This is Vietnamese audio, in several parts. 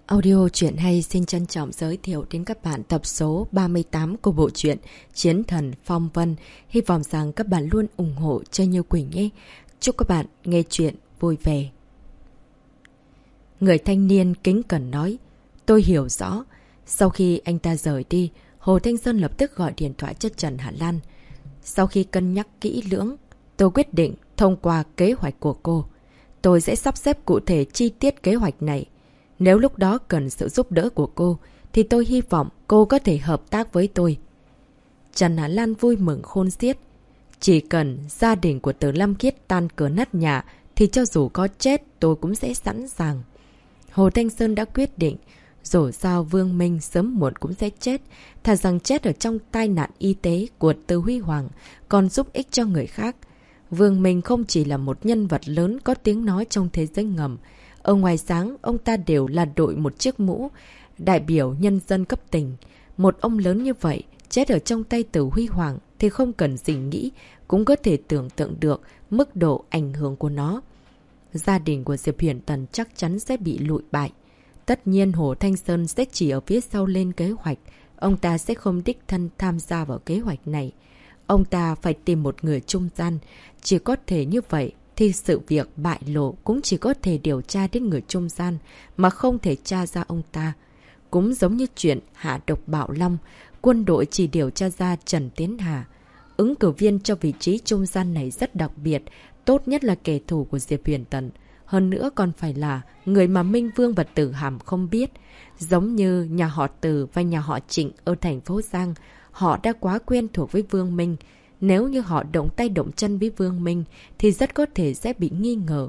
Audio truyện hay xin trân trọng giới thiệu đến các bạn tập số 38 của bộ truyện Chiến Thần Phong Vân. Hy vọng rằng các bạn luôn ủng hộ cho Như Quỳnh nhé. Chúc các bạn nghe truyện vui vẻ. Người thanh niên kính cẩn nói, tôi hiểu rõ. Sau khi anh ta rời đi, Hồ Thanh Sơn lập tức gọi điện thoại cho Trần Hạ Lan. Sau khi cân nhắc kỹ lưỡng, tôi quyết định thông qua kế hoạch của cô. Tôi sẽ sắp xếp cụ thể chi tiết kế hoạch này. Nếu lúc đó cần sự giúp đỡ của cô, thì tôi hy vọng cô có thể hợp tác với tôi. Trần Hạ Lan vui mừng khôn xiết. Chỉ cần gia đình của Từ Lâm Khiết tan cửa nát nhà, thì cho dù có chết tôi cũng sẽ sẵn sàng. Hồ Thanh Sơn đã quyết định, dù sao Vương Minh sớm muộn cũng sẽ chết. Thà rằng chết ở trong tai nạn y tế của Từ Huy Hoàng, còn giúp ích cho người khác. Vương Minh không chỉ là một nhân vật lớn có tiếng nói trong thế giới ngầm. Ở ngoài sáng, ông ta đều là đội một chiếc mũ, đại biểu nhân dân cấp tỉnh. Một ông lớn như vậy, chết ở trong tay Từ Huy Hoàng thì không cần gì nghĩ, cũng có thể tưởng tượng được mức độ ảnh hưởng của nó. Gia đình của Diệp Huyền Tần chắc chắn sẽ bị lụi bại. Tất nhiên Hồ Thanh Sơn sẽ chỉ ở phía sau lên kế hoạch. Ông ta sẽ không đích thân tham gia vào kế hoạch này. Ông ta phải tìm một người trung gian. Chỉ có thể như vậy thì sự việc bại lộ cũng chỉ có thể điều tra đến người trung gian mà không thể tra ra ông ta. Cũng giống như chuyện hạ độc Bảo Long, quân đội chỉ điều tra ra Trần Tiến Hà. Ứng cử viên cho vị trí trung gian này rất đặc biệt, tốt nhất là kẻ thù của Diệp Huyền Tần. Hơn nữa còn phải là người mà Minh Vương và Tử Hàm không biết. Giống như nhà họ Từ và nhà họ Trịnh ở thành phố Giang, họ đã quá quen thuộc với Vương Minh. Nếu như họ động tay động chân với Vương Minh thì rất có thể sẽ bị nghi ngờ.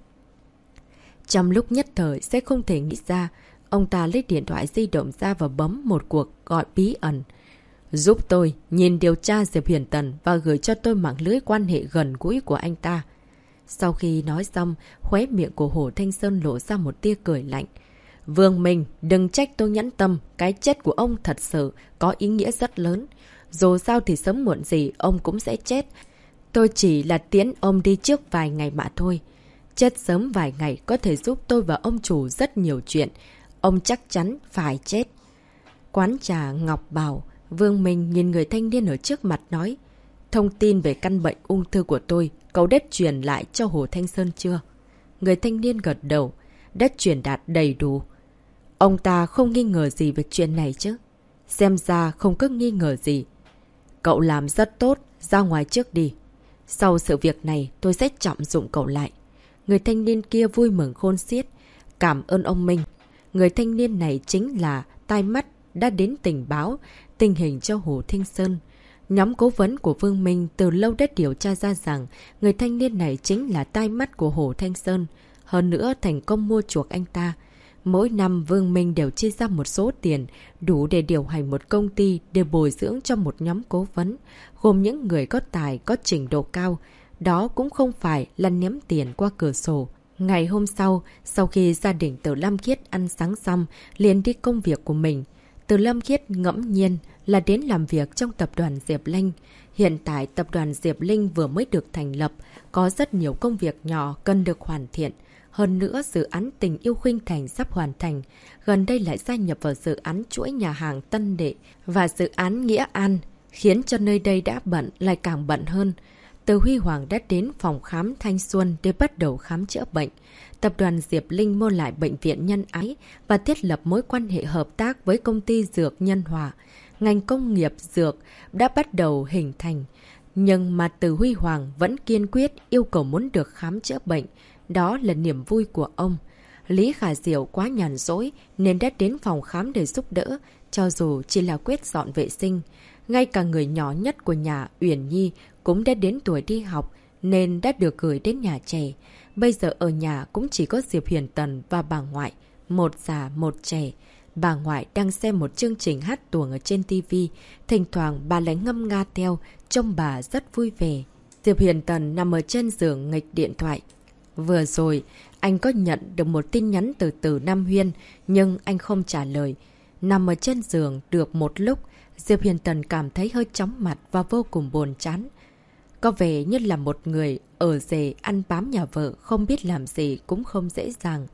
Trong lúc nhất thời sẽ không thể nghĩ ra, ông ta lấy điện thoại di động ra và bấm một cuộc gọi bí ẩn. Giúp tôi nhìn điều tra Diệp Huyền Tần và gửi cho tôi mạng lưới quan hệ gần gũi của anh ta. Sau khi nói xong, khóe miệng của Hồ Thanh Sơn lộ ra một tia cười lạnh. Vương Minh, đừng trách tôi nhẫn tâm, cái chết của ông thật sự có ý nghĩa rất lớn. Dù sao thì sớm muộn gì ông cũng sẽ chết. Tôi chỉ là tiến ông đi trước vài ngày mà thôi. Chết sớm vài ngày có thể giúp tôi và ông chủ rất nhiều chuyện. Ông chắc chắn phải chết. Quán trà Ngọc Bảo, Vương Minh nhìn người thanh niên ở trước mặt nói. Thông tin về căn bệnh ung thư của tôi, cậu đã truyền lại cho Hồ Thanh Sơn chưa? Người thanh niên gật đầu, đã truyền đạt đầy đủ. Ông ta không nghi ngờ gì về chuyện này chứ? Xem ra không có nghi ngờ gì. Cậu làm rất tốt, ra ngoài trước đi. Sau sự việc này tôi sẽ trọng dụng cậu lại. Người thanh niên kia vui mừng khôn xiết. Cảm ơn ông Minh. Người thanh niên này chính là tai mắt đã đến tình báo tình hình cho Hồ Thanh Sơn. Nhóm cố vấn của Vương Minh từ lâu đã điều tra ra rằng người thanh niên này chính là tai mắt của Hồ Thanh Sơn. Hơn nữa thành công mua chuộc anh ta. Mỗi năm Vương Minh đều chia ra một số tiền đủ để điều hành một công ty để bồi dưỡng cho một nhóm cố vấn, gồm những người có tài, có trình độ cao. Đó cũng không phải là ném tiền qua cửa sổ. Ngày hôm sau khi gia đình Từ Lâm Khiết ăn sáng xong, liền đi công việc của mình. Từ Lâm Khiết ngẫm nhiên là đến làm việc trong tập đoàn Diệp Linh. Hiện tại tập đoàn Diệp Linh vừa mới được thành lập, có rất nhiều công việc nhỏ cần được hoàn thiện. Hơn nữa, dự án Tình Yêu Khuynh Thành sắp hoàn thành. Gần đây lại gia nhập vào dự án chuỗi nhà hàng Tân Đệ và dự án Nghĩa An, khiến cho nơi đây đã bận lại càng bận hơn. Từ Huy Hoàng đã đến phòng khám Thanh Xuân để bắt đầu khám chữa bệnh. Tập đoàn Diệp Linh mua lại bệnh viện Nhân Ái và thiết lập mối quan hệ hợp tác với công ty dược Nhân Hòa. Ngành công nghiệp dược đã bắt đầu hình thành. Nhưng mà Từ Huy Hoàng vẫn kiên quyết yêu cầu muốn được khám chữa bệnh. Đó là niềm vui của ông. Lý Khả Diệu quá nhàn rỗi nên đã đến phòng khám để giúp đỡ, cho dù chỉ là quét dọn vệ sinh. Ngay cả người nhỏ nhất của nhà Uyển Nhi cũng đã đến tuổi đi học nên đã được gửi đến nhà trẻ. Bây giờ ở nhà cũng chỉ có Diệp Huyền Tần và bà ngoại, một già một trẻ. Bà ngoại đang xem một chương trình hát tuồng ở trên tivi, thỉnh thoảng bà lại ngâm nga theo, trông bà rất vui vẻ. Diệp Huyền Tần nằm ở trên giường nghịch điện thoại. Vừa rồi, anh có nhận được một tin nhắn từ Từ Nam Huyên, nhưng anh không trả lời. Nằm ở trên giường được một lúc, Diệp Huyền Tần cảm thấy hơi chóng mặt và vô cùng buồn chán. Có vẻ như là một người ở rể ăn bám nhà vợ, không biết làm gì cũng không dễ dàng.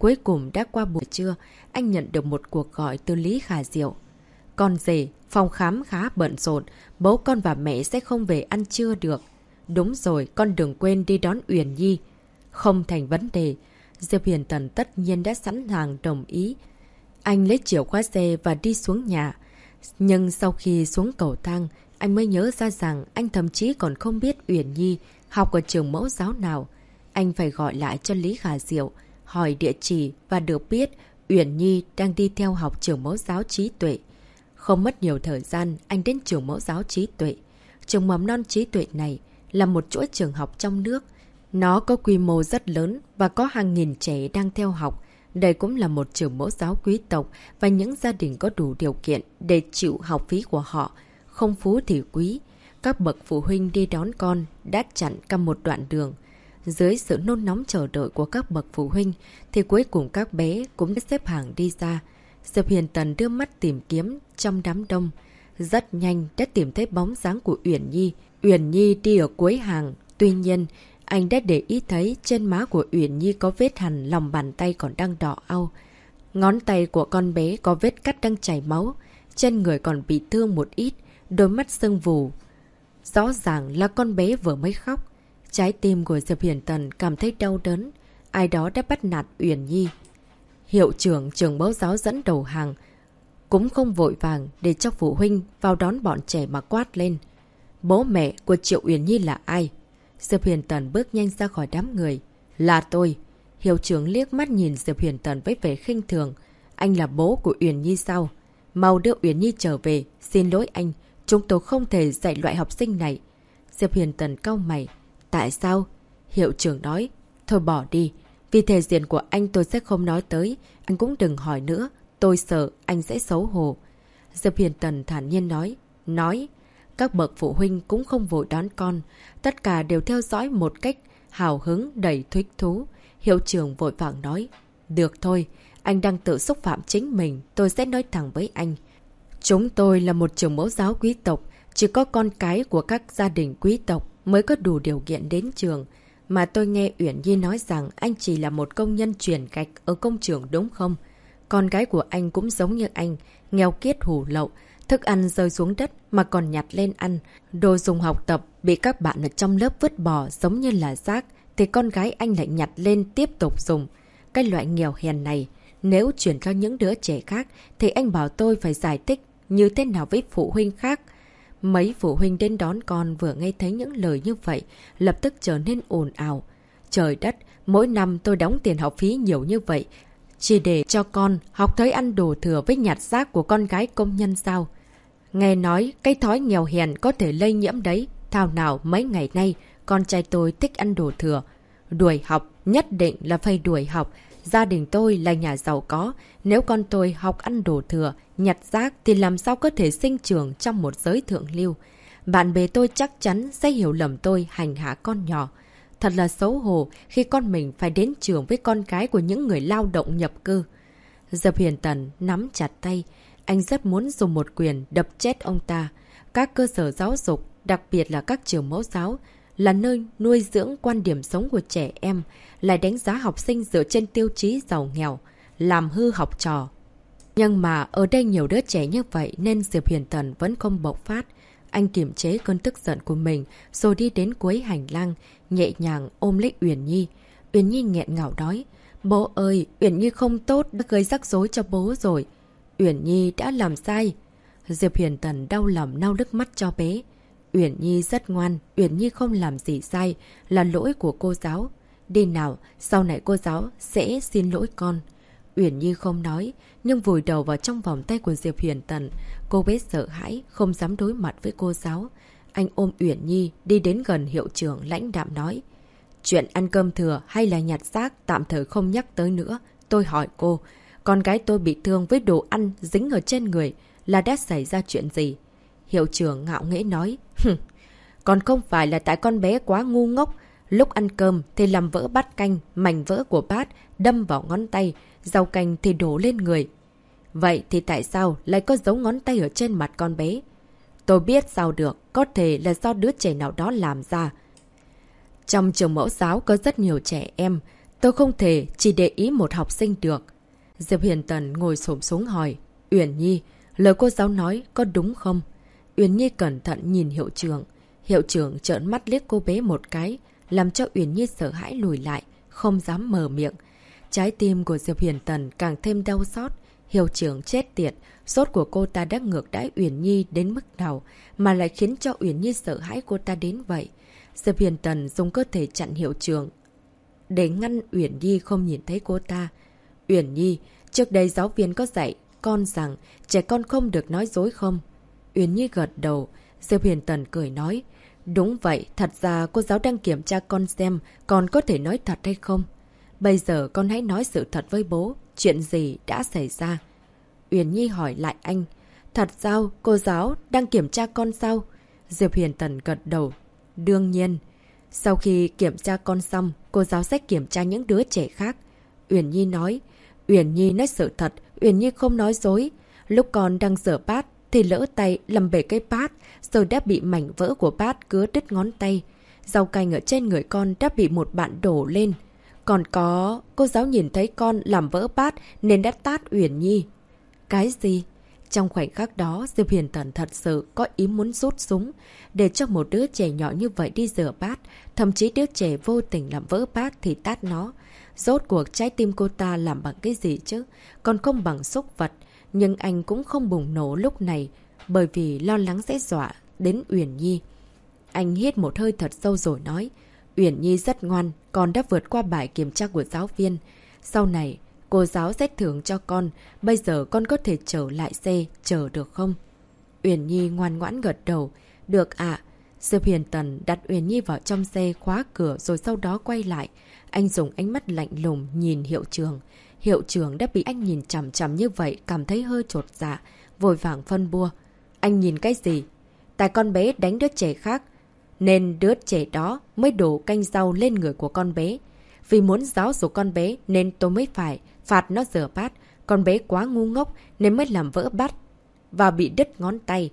Cuối cùng đã qua buổi trưa, anh nhận được một cuộc gọi từ Lý Khả Diệu. Con rể, phòng khám khá bận rộn, bố con và mẹ sẽ không về ăn trưa được. Đúng rồi, con đừng quên đi đón Uyển Nhi. Không thành vấn đề. Diệp Huyền Tần tất nhiên đã sẵn sàng đồng ý. Anh lấy chìa khóa xe và đi xuống nhà. Nhưng sau khi xuống cầu thang, anh mới nhớ ra rằng anh thậm chí còn không biết Uyển Nhi học ở trường mẫu giáo nào. Anh phải gọi lại cho Lý Khả Diệu, hỏi địa chỉ và được biết Uyển Nhi đang đi theo học trường mẫu giáo Trí Tuệ. Không mất nhiều thời gian, anh đến trường mẫu giáo Trí Tuệ. Trường mầm non Trí Tuệ này là một chuỗi trường học trong nước. Nó có quy mô rất lớn và có hàng nghìn trẻ đang theo học. Đây cũng là một trường mẫu giáo quý tộc và những gia đình có đủ điều kiện để chịu học phí của họ. Không phú thì quý. Các bậc phụ huynh đi đón con đã chặn cả một đoạn đường. Dưới sự nôn nóng chờ đợi của các bậc phụ huynh thì cuối cùng các bé cũng đã xếp hàng đi ra. Diệp Huyền Tần đưa mắt tìm kiếm trong đám đông. Rất nhanh đã tìm thấy bóng dáng của Uyển Nhi. Uyển Nhi đi ở cuối hàng. Tuy nhiên, anh đã để ý thấy trên má của Uyển Nhi có vết hằn, lòng bàn tay còn đang đỏ au. Ngón tay của con bé có vết cắt đang chảy máu. Trên người còn bị thương một ít, đôi mắt sưng vù. Rõ ràng là con bé vừa mới khóc. Trái tim của Diệp Huyền Tần cảm thấy đau đớn. Ai đó đã bắt nạt Uyển Nhi. Hiệu trưởng trường mẫu giáo dẫn đầu hàng cũng không vội vàng để cho phụ huynh vào đón bọn trẻ mà quát lên. Bố mẹ của Triệu Uyển Nhi là ai? Diệp Huyền Tần bước nhanh ra khỏi đám người. Là tôi. Hiệu trưởng liếc mắt nhìn Diệp Huyền Tần với vẻ khinh thường. Anh là bố của Uyển Nhi sao? Mau đưa Uyển Nhi trở về. Xin lỗi anh. Chúng tôi không thể dạy loại học sinh này. Diệp Huyền Tần cau mày. Tại sao? Hiệu trưởng nói. Thôi bỏ đi. Vì thể diện của anh tôi sẽ không nói tới. Anh cũng đừng hỏi nữa. Tôi sợ anh sẽ xấu hổ. Diệp Huyền Tần thản nhiên nói. Các bậc phụ huynh cũng không vội đón con. Tất cả đều theo dõi một cách hào hứng đầy thích thú. Hiệu trưởng vội vàng nói. Được thôi, anh đang tự xúc phạm chính mình. Tôi sẽ nói thẳng với anh. Chúng tôi là một trường mẫu giáo quý tộc. Chỉ có con cái của các gia đình quý tộc mới có đủ điều kiện đến trường. Mà tôi nghe Uyển Nhi nói rằng anh chỉ là một công nhân chuyển gạch ở công trường đúng không? Con gái của anh cũng giống như anh, nghèo kiết hủ lậu. Thức ăn rơi xuống đất mà còn nhặt lên ăn. Đồ dùng học tập bị các bạn ở trong lớp vứt bỏ giống như là rác. Thì con gái anh lại nhặt lên tiếp tục dùng. Cái loại nghèo hèn này, nếu chuyển cho những đứa trẻ khác thì anh bảo tôi phải giải thích như thế nào với phụ huynh khác. Mấy phụ huynh đến đón con vừa nghe thấy những lời như vậy, lập tức trở nên ồn ào. Trời đất, mỗi năm tôi đóng tiền học phí nhiều như vậy, chỉ để cho con học thấy ăn đồ thừa với nhặt rác của con gái công nhân sao? Nghe nói cái thói nghèo hèn có thể lây nhiễm đấy. Thảo nào mấy ngày nay con trai tôi thích ăn đồ thừa. Đuổi học, nhất định là phải đuổi học. Gia đình tôi là nhà giàu có. Nếu con tôi học ăn đồ thừa, nhặt rác thì làm sao có thể sinh trưởng trong một giới thượng lưu. Bạn bè tôi chắc chắn sẽ hiểu lầm tôi hành hạ con nhỏ. Thật là xấu hổ khi con mình phải đến trường với con cái của những người lao động nhập cư. Diệp Huyền Tần nắm chặt tay. Anh rất muốn dùng một quyền đập chết ông ta. Các cơ sở giáo dục, đặc biệt là các trường mẫu giáo, là nơi nuôi dưỡng quan điểm sống của trẻ em, lại đánh giá học sinh dựa trên tiêu chí giàu nghèo, làm hư học trò. Nhưng mà ở đây nhiều đứa trẻ như vậy nên Diệp Huyền Tần vẫn không bộc phát. Anh kiềm chế cơn tức giận của mình rồi đi đến cuối hành lang, nhẹ nhàng ôm lấy Uyển Nhi. Uyển Nhi nghẹn ngào nói, bố ơi, Uyển Nhi không tốt, đã gây rắc rối cho bố rồi. Uyển Nhi đã làm sai. Diệp Huyền Tần đau lòng lau nước mắt cho bé. Uyển Nhi rất ngoan, Uyển Nhi không làm gì sai, là lỗi của cô giáo. Đi nào, sau này cô giáo sẽ xin lỗi con. Uyển Nhi không nói, nhưng vùi đầu vào trong vòng tay của Diệp Huyền Tần. Cô bé sợ hãi, không dám đối mặt với cô giáo. Anh ôm Uyển Nhi, đi đến gần hiệu trưởng lãnh đạm nói. Chuyện ăn cơm thừa hay là nhặt rác tạm thời không nhắc tới nữa. Tôi hỏi cô, con gái tôi bị thương với đồ ăn dính ở trên người là đã xảy ra chuyện gì? Hiệu trưởng ngạo nghễ nói, còn không phải là tại con bé quá ngu ngốc. Lúc ăn cơm thì làm vỡ bát canh, mảnh vỡ của bát đâm vào ngón tay, rau canh thì đổ lên người. Vậy thì tại sao lại có dấu ngón tay ở trên mặt con bé? Tôi biết sao được, có thể là do đứa trẻ nào đó làm ra. Trong trường mẫu giáo có rất nhiều trẻ em, Tôi không thể chỉ để ý một học sinh được. Diệp Huyền Tần ngồi xổm xuống hỏi. Uyển Nhi, lời cô giáo nói có đúng không? Uyển Nhi cẩn thận nhìn hiệu trưởng. Hiệu trưởng trợn mắt liếc cô bé một cái, làm cho Uyển Nhi sợ hãi lùi lại, không dám mở miệng. Trái tim của Diệp Huyền Tần càng thêm đau xót. Hiệu trưởng chết tiệt, sốt của cô ta đã ngược đãi Uyển Nhi đến mức nào mà lại khiến cho Uyển Nhi sợ hãi cô ta đến vậy. Diệp Huyền Tần dùng cơ thể chặn hiệu trưởng để ngăn Uyển Nhi không nhìn thấy cô ta. Uyển Nhi, trước đây giáo viên có dạy con rằng trẻ con không được nói dối không? Uyển Nhi gật đầu. Diệp Huyền Tần cười nói. Đúng vậy, thật ra cô giáo đang kiểm tra con xem con có thể nói thật hay không. Bây giờ con hãy nói sự thật với bố. Chuyện gì đã xảy ra? Uyển Nhi hỏi lại anh. Thật sao? Cô giáo đang kiểm tra con sao? Diệp Huyền Tần gật đầu. Đương nhiên. Sau khi kiểm tra con xong, cô giáo sẽ kiểm tra những đứa trẻ khác. Uyển Nhi nói. Uyển Nhi nói sự thật. Uyển Nhi không nói dối. Lúc con đang rửa bát thì lỡ tay làm bể cái bát, rồi đã bị mảnh vỡ của bát cứa đứt ngón tay. Rau canh ở trên người con đã bị một bạn đổ lên. Còn có, cô giáo nhìn thấy con làm vỡ bát nên đã tát Uyển Nhi. Cái gì? Trong khoảnh khắc đó, Diệp Huyền Tần thật sự có ý muốn rút súng, để cho một đứa trẻ nhỏ như vậy đi rửa bát, thậm chí đứa trẻ vô tình làm vỡ bát thì tát nó. Rốt cuộc trái tim cô ta làm bằng cái gì chứ? Còn không bằng xúc vật. Nhưng anh cũng không bùng nổ lúc này, bởi vì lo lắng sẽ dọa đến Uyển Nhi. Anh hít một hơi thật sâu rồi nói. Uyển Nhi rất ngoan, con đã vượt qua bài kiểm tra của giáo viên. Sau này, cô giáo sẽ thưởng cho con. Bây giờ con có thể trở lại xe, chờ được không? Uyển Nhi ngoan ngoãn gật đầu. Được ạ. Diệp Huyền Tần đặt Uyển Nhi vào trong xe, khóa cửa rồi sau đó quay lại. Anh dùng ánh mắt lạnh lùng nhìn hiệu trưởng. Hiệu trưởng đã bị anh nhìn chằm chằm như vậy, cảm thấy hơi chột dạ, vội vàng phân bua. Anh nhìn cái gì? Tại con bé đánh đứa trẻ khác, nên đứa trẻ đó mới đổ canh rau lên người của con bé. Vì muốn giáo dục con bé nên tôi mới phải phạt nó rửa bát. Con bé quá ngu ngốc nên mới làm vỡ bát và bị đứt ngón tay.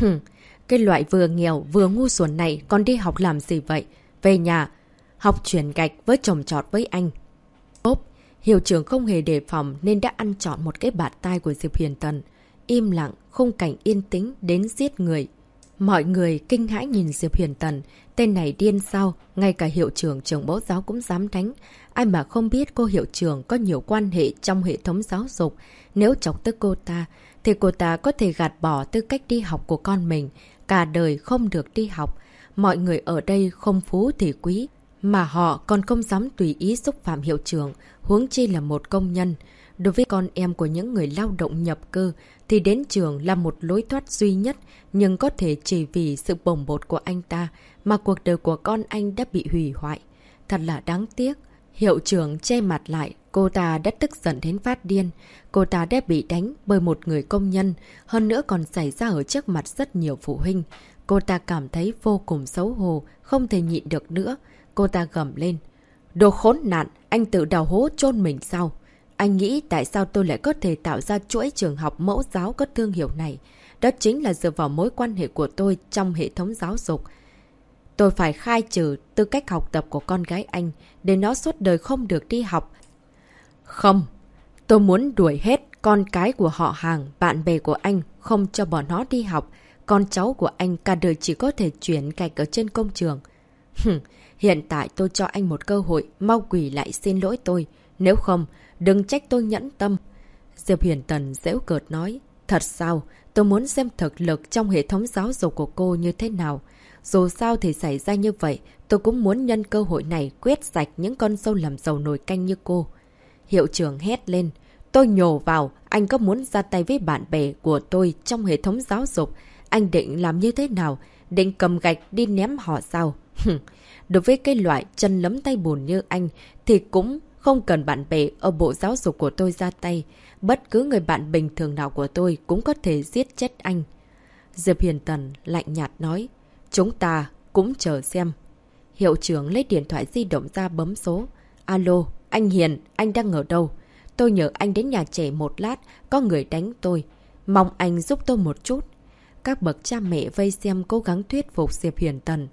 Cái loại vừa nghèo vừa ngu xuẩn này còn đi học làm gì vậy? Về nhà, học chuyển gạch với trồng trọt với anh. Ốp! Hiệu trưởng không hề đề phòng nên đã ăn trọn một cái bạt tai của Diệp Huyền Tần. Im lặng, khung cảnh yên tĩnh đến giết người. Mọi người kinh hãi nhìn Diệp Huyền Tần. Tên này điên sao? Ngay cả hiệu trưởng trường mẫu giáo cũng dám đánh. Ai mà không biết cô hiệu trưởng có nhiều quan hệ trong hệ thống giáo dục. Nếu chọc tức cô ta, thì cô ta có thể gạt bỏ tư cách đi học của con mình. Cả đời không được đi học. Mọi người ở đây không phú thì quý. Mà họ còn không dám tùy ý xúc phạm hiệu trưởng, huống chi là một công nhân. Đối với con em của những người lao động nhập cư, thì đến trường là một lối thoát duy nhất, nhưng có thể chỉ vì sự bồng bột của anh ta mà cuộc đời của con anh đã bị hủy hoại. Thật là đáng tiếc. Hiệu trưởng che mặt lại, cô ta đã tức giận đến phát điên. Cô ta đã bị đánh bởi một người công nhân, hơn nữa còn xảy ra ở trước mặt rất nhiều phụ huynh. Cô ta cảm thấy vô cùng xấu hổ, không thể nhịn được nữa. Cô ta gầm lên. Đồ khốn nạn, anh tự đào hố chôn mình sao? Anh nghĩ tại sao tôi lại có thể tạo ra chuỗi trường học mẫu giáo có thương hiệu này? Đó chính là dựa vào mối quan hệ của tôi trong hệ thống giáo dục. Tôi phải khai trừ tư cách học tập của con gái anh, để nó suốt đời không được đi học. Không, tôi muốn đuổi hết con cái của họ hàng, bạn bè của anh, không cho bọn nó đi học. Con cháu của anh cả đời chỉ có thể chuyển gạch ở trên công trường. Hiện tại tôi cho anh một cơ hội, mau quỳ lại xin lỗi tôi. Nếu không, đừng trách tôi nhẫn tâm. Diệp Huyền Tần giễu cợt nói. Thật sao? Tôi muốn xem thực lực trong hệ thống giáo dục của cô như thế nào. Dù sao thì xảy ra như vậy, tôi cũng muốn nhân cơ hội này quét sạch những con sâu làm dầu nồi canh như cô. Hiệu trưởng hét lên. Tôi nhổ vào, anh có muốn ra tay với bạn bè của tôi trong hệ thống giáo dục? Anh định làm như thế nào? Định cầm gạch đi ném họ sao? Đối với cái loại chân lấm tay bùn như anh thì cũng không cần bạn bè ở bộ giáo dục của tôi ra tay. Bất cứ người bạn bình thường nào của tôi cũng có thể giết chết anh. Diệp Huyền Tần lạnh nhạt nói. Chúng ta cũng chờ xem. Hiệu trưởng lấy điện thoại di động ra bấm số. Alo, anh Hiền, anh đang ở đâu? Tôi nhờ anh đến nhà trẻ một lát, có người đánh tôi. Mong anh giúp tôi một chút. Các bậc cha mẹ vây xem cố gắng thuyết phục Diệp Huyền Tần.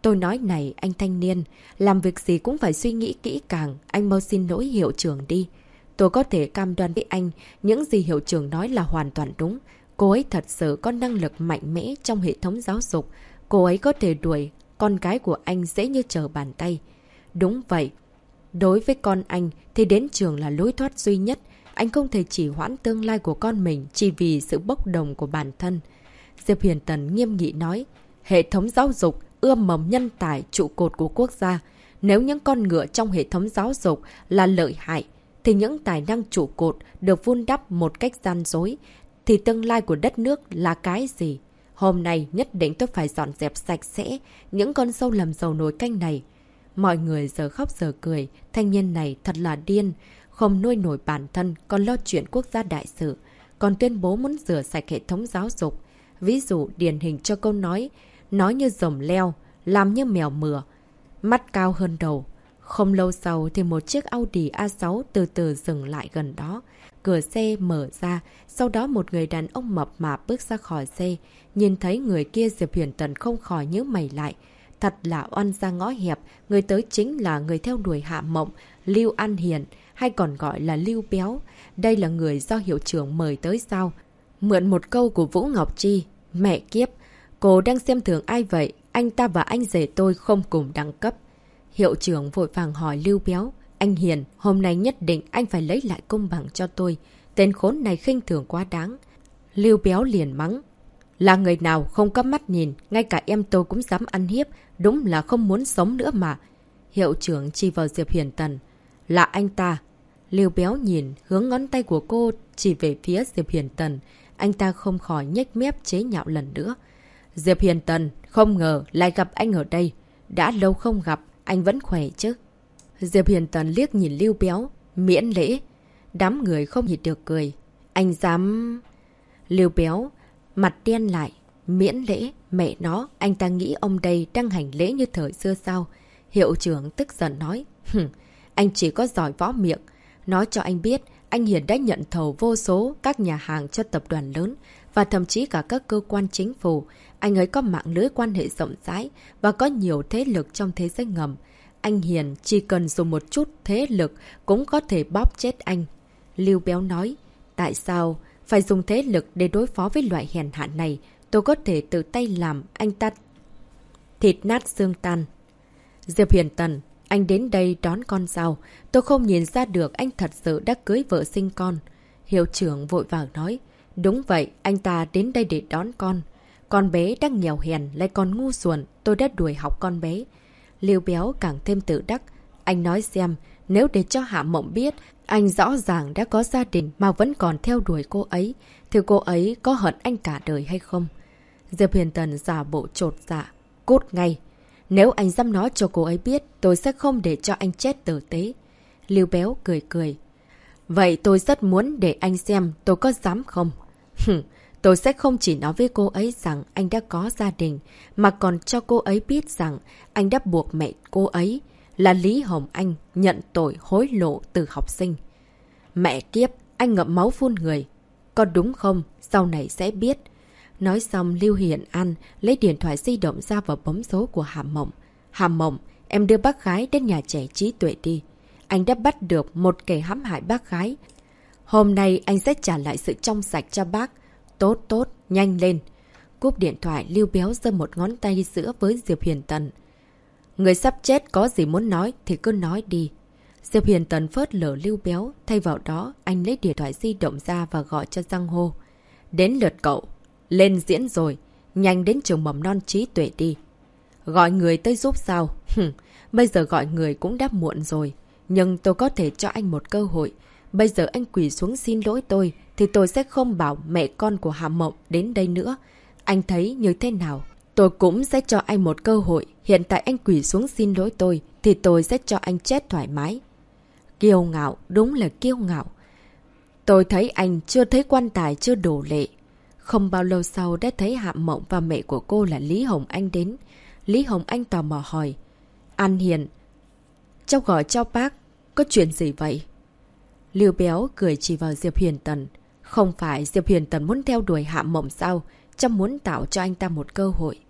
Tôi nói này, anh thanh niên, làm việc gì cũng phải suy nghĩ kỹ càng, anh mau xin lỗi hiệu trưởng đi. Tôi có thể cam đoan với anh, những gì hiệu trưởng nói là hoàn toàn đúng. Cô ấy thật sự có năng lực mạnh mẽ trong hệ thống giáo dục. Cô ấy có thể đuổi con gái của anh dễ như trở bàn tay. Đúng vậy. Đối với con anh thì đến trường là lối thoát duy nhất. Anh không thể chỉ hoãn tương lai của con mình chỉ vì sự bốc đồng của bản thân. Diệp Huyền Tần nghiêm nghị nói, hệ thống giáo dục ươm mầm nhân tài trụ cột của quốc gia. Nếu những con ngựa trong hệ thống giáo dục là lợi hại, thì những tài năng trụ cột được vun đắp một cách gian dối, thì tương lai của đất nước là cái gì? Hôm nay nhất định tôi phải dọn dẹp sạch sẽ những con sâu làm dầu nồi canh này. Mọi người giờ khóc giờ cười, thanh niên này thật là điên, không nuôi nổi bản thân, còn lo chuyện quốc gia đại sự, còn tuyên bố muốn rửa sạch hệ thống giáo dục. Ví dụ điển hình cho câu nói như rồng leo, làm như mèo mửa, mắt cao hơn đầu. Không lâu sau thì một chiếc Audi A6 từ từ dừng lại gần đó. Cửa xe mở ra, sau đó một người đàn ông mập mạp bước ra khỏi xe. Nhìn thấy người kia, Diệp Huyền Tần không khỏi nhíu mày lại. Thật là oan ra ngõ hẹp, người tới chính là người theo đuổi Hạ Mộng, Lưu An Hiền, hay còn gọi là Lưu Béo. Đây là người do hiệu trưởng mời tới sao? Mượn một câu của Vũ Ngọc Chi, mẹ kiếp, cô đang xem thường ai vậy? Anh ta và anh rể tôi không cùng đẳng cấp. Hiệu trưởng vội vàng hỏi Lưu Béo, anh Hiền, hôm nay nhất định anh phải lấy lại công bằng cho tôi. Tên khốn này khinh thường quá đáng. Lưu Béo liền mắng. Là người nào không có mắt nhìn, ngay cả em tôi cũng dám ăn hiếp, đúng là không muốn sống nữa mà. Hiệu trưởng chỉ vào Diệp Huyền Tần. Là anh ta. Lưu Béo nhìn, hướng ngón tay của cô chỉ về phía Diệp Huyền Tần. Anh ta không khỏi nhếch mép chế nhạo lần nữa. Diệp Huyền Tần, không ngờ lại gặp anh ở đây. Đã lâu không gặp, anh vẫn khỏe chứ? Diệp Huyền Tần liếc nhìn Lưu Béo. Miễn lễ. Đám người không nhịn được cười. Anh dám... Lưu Béo mặt đen lại. Miễn lễ, mẹ nó, anh ta nghĩ ông đây đang hành lễ như thời xưa sao? Hiệu trưởng tức giận nói. Anh chỉ có giỏi võ miệng. Nói cho anh biết, anh Hiền đã nhận thầu vô số các nhà hàng cho tập đoàn lớn và thậm chí cả các cơ quan chính phủ. Anh ấy có mạng lưới quan hệ rộng rãi và có nhiều thế lực trong thế giới ngầm. Anh Hiền chỉ cần dùng một chút thế lực cũng có thể bóp chết anh. Lưu Béo nói, tại sao phải dùng thế lực để đối phó với loại hèn hạ này? Tôi có thể tự tay làm anh ta thịt nát xương tan. Diệp Huyền Tần, anh đến đây đón con sao? Tôi không nhìn ra được anh thật sự đã cưới vợ sinh con. Hiệu trưởng vội vàng nói, đúng vậy, anh ta đến đây để đón con. Con bé đang nghèo hèn lại còn ngu xuẩn, tôi đã đuổi học con bé. Lưu Béo càng thêm tự đắc. Anh nói xem, nếu để cho Hạ Mộng biết, anh rõ ràng đã có gia đình mà vẫn còn theo đuổi cô ấy, thì cô ấy có hận anh cả đời hay không? Diệp Huyền Tần giả bộ chột dạ. Cút ngay. Nếu anh dám nói cho cô ấy biết, tôi sẽ không để cho anh chết tử tế. Lưu Béo cười cười. Vậy tôi rất muốn để anh xem tôi có dám không? Tôi sẽ không chỉ nói với cô ấy rằng anh đã có gia đình, mà còn cho cô ấy biết rằng anh đã buộc mẹ cô ấy là Lý Hồng Anh nhận tội hối lộ từ học sinh. Mẹ kiếp, anh ngậm máu phun người. Có đúng không? Sau này sẽ biết. Nói xong, Lưu Hiền An lấy điện thoại di động ra và bấm số của Hà Mộng. Hà Mộng, em đưa bác gái đến nhà trẻ trí tuệ đi. Anh đã bắt được một kẻ hãm hại bác gái. Hôm nay anh sẽ trả lại sự trong sạch cho bác. Tốt tốt, nhanh lên. Cúp điện thoại, Lưu Béo giơ một ngón tay giữa với Diệp Huyền Tần. Người sắp chết có gì muốn nói thì cứ nói đi. Diệp Huyền Tần phớt lờ Lưu Béo. Thay vào đó, anh lấy điện thoại di động ra và gọi cho Giang Hô. Đến lượt cậu. Lên diễn rồi. Nhanh đến trường mầm non trí tuệ đi. Gọi người tới giúp sao? Bây giờ gọi người cũng đã muộn rồi. Nhưng tôi có thể cho anh một cơ hội. Bây giờ anh quỳ xuống xin lỗi tôi, thì tôi sẽ không bảo mẹ con của Hà Mộng đến đây nữa. Anh thấy như thế nào? Tôi cũng sẽ cho anh một cơ hội. Hiện tại anh quỳ xuống xin lỗi tôi, thì tôi sẽ cho anh chết thoải mái. Kiêu ngạo, đúng là kiêu ngạo. Tôi thấy anh chưa thấy quan tài chưa đổ lệ. Không bao lâu sau đã thấy Hạ Mộng và mẹ của cô là Lý Hồng Anh đến. Lý Hồng Anh tò mò hỏi. An Hiền, cháu gọi cho bác, có chuyện gì vậy? Lưu Béo cười chỉ vào Diệp Huyền Tần. Không phải Diệp Huyền Tần muốn theo đuổi Hạ Mộng sao? Cháu muốn tạo cho anh ta một cơ hội.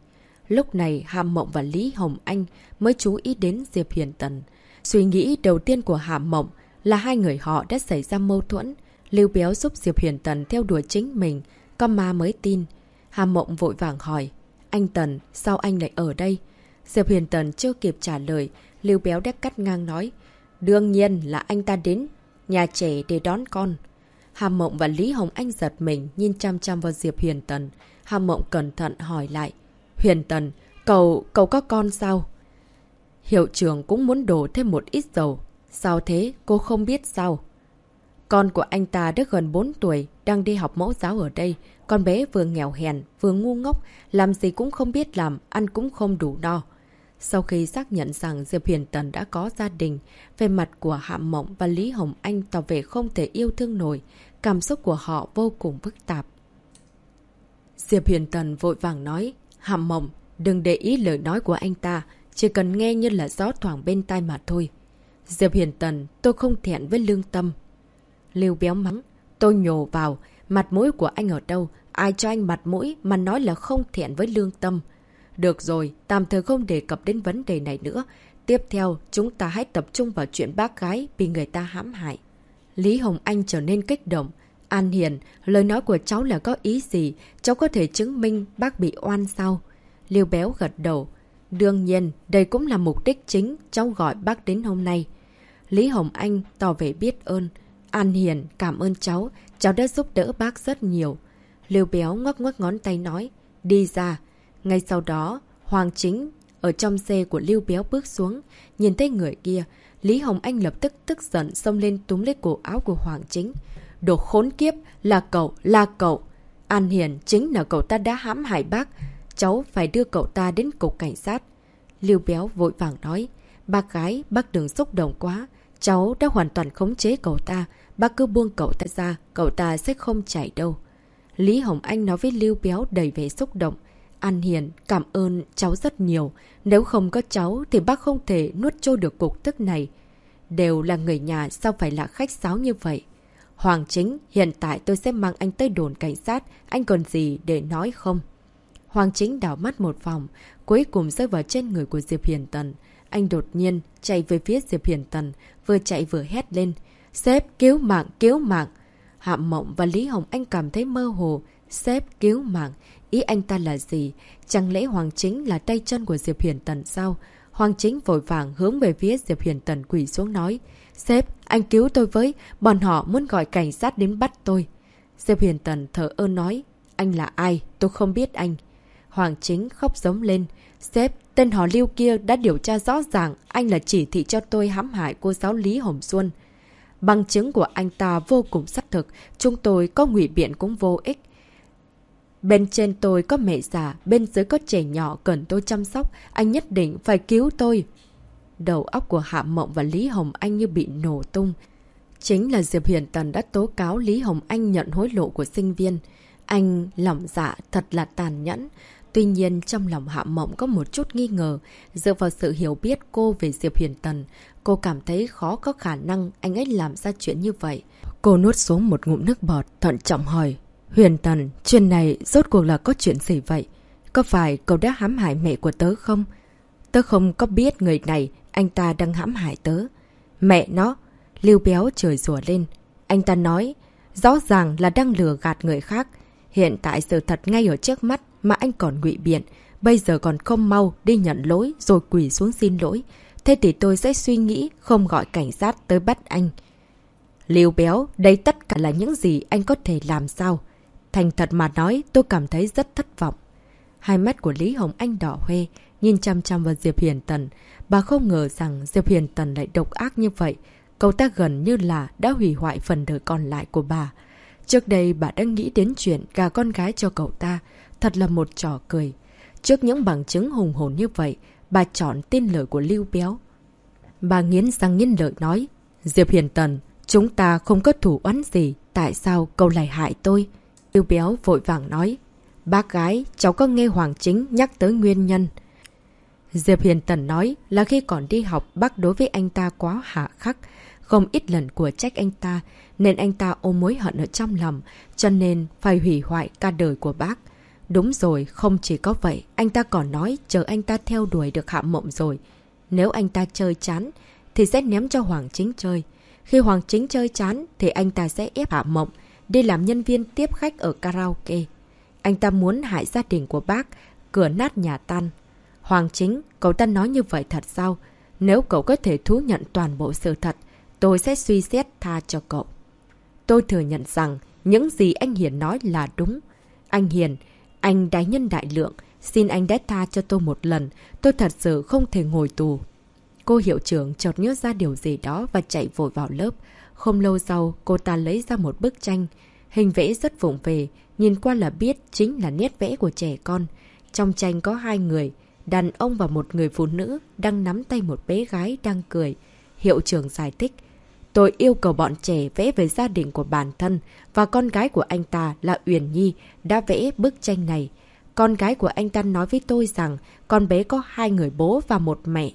Lúc này Hà Mộng và Lý Hồng Anh mới chú ý đến Diệp Huyền Tần. Suy nghĩ đầu tiên của Hà Mộng là hai người họ đã xảy ra mâu thuẫn. Lưu Béo giúp Diệp Huyền Tần theo đuổi chính mình, con ma mới tin. Hà Mộng vội vàng hỏi, anh Tần, sao anh lại ở đây? Diệp Huyền Tần chưa kịp trả lời, Lưu Béo đã cắt ngang nói, đương nhiên là anh ta đến nhà trẻ để đón con. Hà Mộng và Lý Hồng Anh giật mình nhìn chăm chăm vào Diệp Huyền Tần. Hà Mộng cẩn thận hỏi lại, Huyền Tần, cậu có con sao? Hiệu trưởng cũng muốn đổ thêm một ít dầu. Sao thế, cô không biết sao? Con của anh ta đã gần 4 tuổi, đang đi học mẫu giáo ở đây. Con bé vừa nghèo hèn, vừa ngu ngốc, làm gì cũng không biết làm, ăn cũng không đủ no. Sau khi xác nhận rằng Diệp Huyền Tần đã có gia đình, về mặt của Hạ Mộng và Lý Hồng Anh tỏ vẻ không thể yêu thương nổi, cảm xúc của họ vô cùng phức tạp. Diệp Huyền Tần vội vàng nói, Hạ Mộng, đừng để ý lời nói của anh ta, chỉ cần nghe như là gió thoảng bên tai mà thôi. Diệp Huyền Tần, tôi không thẹn với lương tâm. Lưu Béo mắng, tôi nhổ vào, mặt mũi của anh ở đâu, ai cho anh mặt mũi mà nói là không thẹn với lương tâm. Được rồi, tạm thời không đề cập đến vấn đề này nữa. Tiếp theo, chúng ta hãy tập trung vào chuyện bác gái bị người ta hãm hại. Lý Hồng Anh trở nên kích động. An Hiền, lời nói của cháu là có ý gì? Cháu có thể chứng minh bác bị oan sao? Lưu Béo gật đầu. Đương nhiên, đây cũng là mục đích chính cháu gọi bác đến hôm nay. Lý Hồng Anh tỏ vẻ biết ơn. An Hiền, cảm ơn cháu đã giúp đỡ bác rất nhiều. Lưu Béo ngoắc ngoắc ngón tay nói, đi ra. Ngay sau đó, Hoàng Chính ở trong xe của Lưu Béo bước xuống, nhìn thấy người kia. Lý Hồng Anh lập tức tức giận xông lên túm lấy cổ áo của Hoàng Chính. Đồ khốn kiếp, là cậu. An Hiền, chính là cậu ta đã hãm hại bác. Cháu phải đưa cậu ta đến cục cảnh sát. Lưu Béo vội vàng nói, bác gái, bác đừng xúc động quá. Cháu đã hoàn toàn khống chế cậu ta. Bác cứ buông cậu ta ra, cậu ta sẽ không chạy đâu. Lý Hồng Anh nói với Lưu Béo đầy vẻ xúc động. An Hiền, cảm ơn cháu rất nhiều. Nếu không có cháu thì bác không thể nuốt trôi được cục tức này. Đều là người nhà, sao phải là khách sáo như vậy? Hoàng Chính, hiện tại tôi sẽ mang anh tới đồn cảnh sát. Anh còn gì để nói không? Hoàng Chính đảo mắt một vòng, cuối cùng rơi vào trên người của Diệp Huyền Tần. Anh đột nhiên chạy về phía Diệp Huyền Tần, vừa chạy vừa hét lên. Sếp, cứu mạng, cứu mạng! Hạ Mộng và Lý Hồng Anh cảm thấy mơ hồ. Sếp, cứu mạng! Ý anh ta là gì? Chẳng lẽ Hoàng Chính là tay chân của Diệp Huyền Tần sao? Hoàng Chính vội vàng hướng về phía Diệp Huyền Tần quỳ xuống nói. Sếp, anh cứu tôi với, bọn họ muốn gọi cảnh sát đến bắt tôi. Diệp Huyền Tần thở ơ nói. Anh là ai? Tôi không biết anh. Hoàng Chính khóc giống lên. Sếp, tên họ Lưu kia đã điều tra rõ ràng anh là chỉ thị cho tôi hãm hại cô giáo Lý Hồng Xuân. Bằng chứng của anh ta vô cùng xác thực, chúng tôi có ngụy biện cũng vô ích. Bên trên tôi có mẹ già, bên dưới có trẻ nhỏ cần tôi chăm sóc, anh nhất định phải cứu tôi. Đầu óc của Hạ Mộng và Lý Hồng Anh như bị nổ tung. Chính là Diệp Huyền Tần đã tố cáo Lý Hồng Anh nhận hối lộ của sinh viên. Anh lòng dạ thật là tàn nhẫn. Tuy nhiên trong lòng Hạ Mộng có một chút nghi ngờ. Dựa vào sự hiểu biết cô về Diệp Huyền Tần, cô cảm thấy khó có khả năng anh ấy làm ra chuyện như vậy. Cô nuốt xuống một ngụm nước bọt, thận trọng hỏi. Huyền Tần, chuyện này rốt cuộc là có chuyện gì vậy? Có phải cậu đã hãm hại mẹ của tớ không? Tớ không có biết người này, anh ta đang hãm hại tớ. Mẹ nó! Lưu Béo chửi rủa lên. Anh ta nói, rõ ràng là đang lừa gạt người khác. Hiện tại sự thật ngay ở trước mắt mà anh còn ngụy biện. Bây giờ còn không mau đi nhận lỗi rồi quỳ xuống xin lỗi. Thế thì tôi sẽ suy nghĩ không gọi cảnh sát tới bắt anh. Lưu Béo, đây tất cả là những gì anh có thể làm sao? Thành thật mà nói, tôi cảm thấy rất thất vọng. Hai mắt của Lý Hồng Anh đỏ hoe, nhìn chăm chăm vào Diệp Huyền Tần. Bà không ngờ rằng Diệp Huyền Tần lại độc ác như vậy. Cậu ta gần như là đã hủy hoại phần đời còn lại của bà. Trước đây bà đã nghĩ đến chuyện gả con gái cho cậu ta. Thật là một trò cười. Trước những bằng chứng hùng hồn như vậy, bà chọn tin lời của Lưu Béo. Bà nghiến răng nghiến lợi nói. Diệp Huyền Tần, chúng ta không có thủ oán gì. Tại sao cậu lại hại tôi? Lưu Béo vội vàng nói. Bác gái, cháu có nghe Hoàng Chính nhắc tới nguyên nhân. Diệp Huyền Tần nói là khi còn đi học bác đối với anh ta quá hạ khắc. Không ít lần của trách anh ta, nên anh ta ôm mối hận ở trong lòng, cho nên phải hủy hoại cả đời của bác. Đúng rồi, không chỉ có vậy, anh ta còn nói chờ anh ta theo đuổi được Hạ Mộng rồi. Nếu anh ta chơi chán, thì sẽ ném cho Hoàng Chính chơi. Khi Hoàng Chính chơi chán, thì anh ta sẽ ép Hạ Mộng đi làm nhân viên tiếp khách ở karaoke. Anh ta muốn hại gia đình của bác, cửa nát nhà tan. Hoàng Chính, cậu ta nói như vậy thật sao? Nếu cậu có thể thú nhận toàn bộ sự thật, tôi sẽ suy xét tha cho cậu. Tôi thừa nhận rằng những gì anh Hiền nói là đúng. Anh Hiền, anh đại nhân đại lượng, xin anh đã tha cho tôi một lần, tôi thật sự không thể ngồi tù. Cô hiệu trưởng chợt nhớ ra điều gì đó và chạy vội vào lớp. Không lâu sau, cô ta lấy ra một bức tranh. Hình vẽ rất vụng về, nhìn qua là biết chính là nét vẽ của trẻ con. Trong tranh có hai người, đàn ông và một người phụ nữ đang nắm tay một bé gái đang cười. Hiệu trưởng giải thích. Tôi yêu cầu bọn trẻ vẽ về gia đình của bản thân và con gái của anh ta là Uyển Nhi đã vẽ bức tranh này. Con gái của anh ta nói với tôi rằng con bé có hai người bố và một mẹ.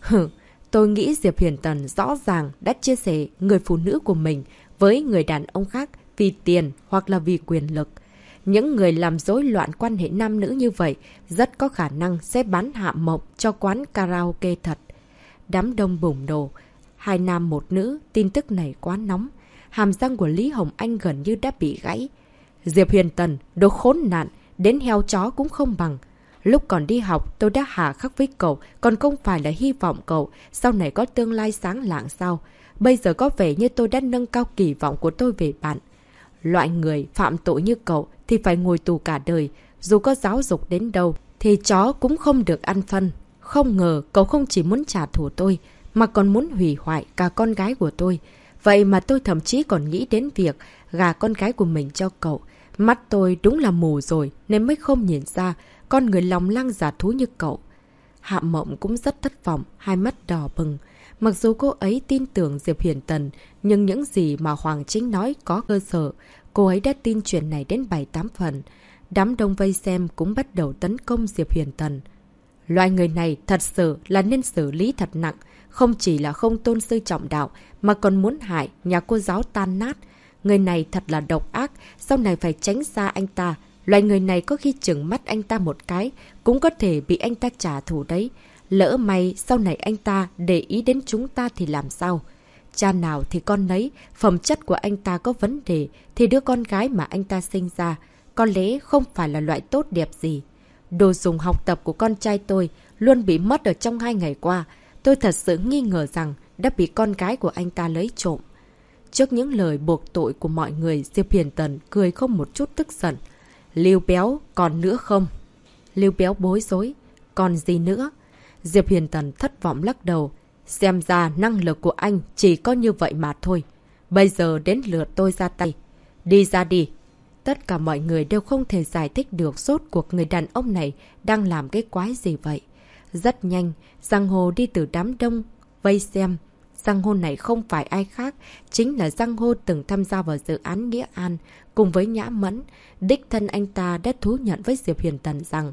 Tôi nghĩ Diệp Huyền Tần rõ ràng đã chia sẻ người phụ nữ của mình với người đàn ông khác vì tiền hoặc là vì quyền lực. Những người làm rối loạn quan hệ nam nữ như vậy rất có khả năng sẽ bán Hạ Mộng cho quán karaoke thật. Đám đông bùng nổ. Hai nam một nữ, tin tức này quá nóng. Hàm răng của Lý Hồng Anh gần như đã bị gãy. Diệp Huyền Tần, đồ khốn nạn, đến heo chó cũng không bằng. Lúc còn đi học, tôi đã hà khắc với cậu, còn không phải là hy vọng cậu sau này có tương lai sáng lạng sao. Bây giờ có vẻ như tôi đã nâng cao kỳ vọng của tôi về bạn. Loại người phạm tội như cậu thì phải ngồi tù cả đời. Dù có giáo dục đến đâu, thì chó cũng không được ăn phân. Không ngờ cậu không chỉ muốn trả thù tôi, mà còn muốn hủy hoại cả con gái của tôi. Vậy mà tôi thậm chí còn nghĩ đến việc gả con gái của mình cho cậu. Mắt tôi đúng là mù rồi nên mới không nhìn ra con người lòng lang giả thú như cậu. Hạ Mộng cũng rất thất vọng, hai mắt đỏ bừng. Mặc dù cô ấy tin tưởng Diệp Huyền Tần, nhưng những gì mà Hoàng Chính nói có cơ sở. Cô ấy đã tin chuyện này đến 7-8 phần. Đám đông vây xem cũng bắt đầu tấn công Diệp Huyền Tần. Loại người này thật sự là nên xử lý thật nặng. Không chỉ là không tôn sư trọng đạo, mà còn muốn hại nhà cô giáo tan nát. Người này thật là độc ác, sau này phải tránh xa anh ta. Loại người này có khi chừng mắt anh ta một cái, cũng có thể bị anh ta trả thù đấy. Lỡ may sau này anh ta để ý đến chúng ta thì làm sao? Cha nào thì con nấy, phẩm chất của anh ta có vấn đề, thì đứa con gái mà anh ta sinh ra, có lẽ không phải là loại tốt đẹp gì. Đồ dùng học tập của con trai tôi luôn bị mất ở trong 2 ngày qua. Tôi thật sự nghi ngờ rằng đã bị con gái của anh ta lấy trộm. Trước những lời buộc tội của mọi người, Diệp Huyền Tần cười không một chút tức giận. Lưu Béo, còn nữa không? Lưu Béo bối rối. Còn gì nữa? Diệp Huyền Tần thất vọng lắc đầu. Xem ra năng lực của anh chỉ có như vậy mà thôi. Bây giờ đến lượt tôi ra tay. Đi ra đi. Tất cả mọi người đều không thể giải thích được rốt cuộc người đàn ông này đang làm cái quái gì vậy. Rất nhanh, Giang Hồ đi từ đám đông vây xem. Giang Hồ này không phải ai khác, chính là Giang Hồ từng tham gia vào dự án Nghĩa An cùng với Nhã Mẫn. Đích thân anh ta đã thú nhận với Diệp Huyền Tần rằng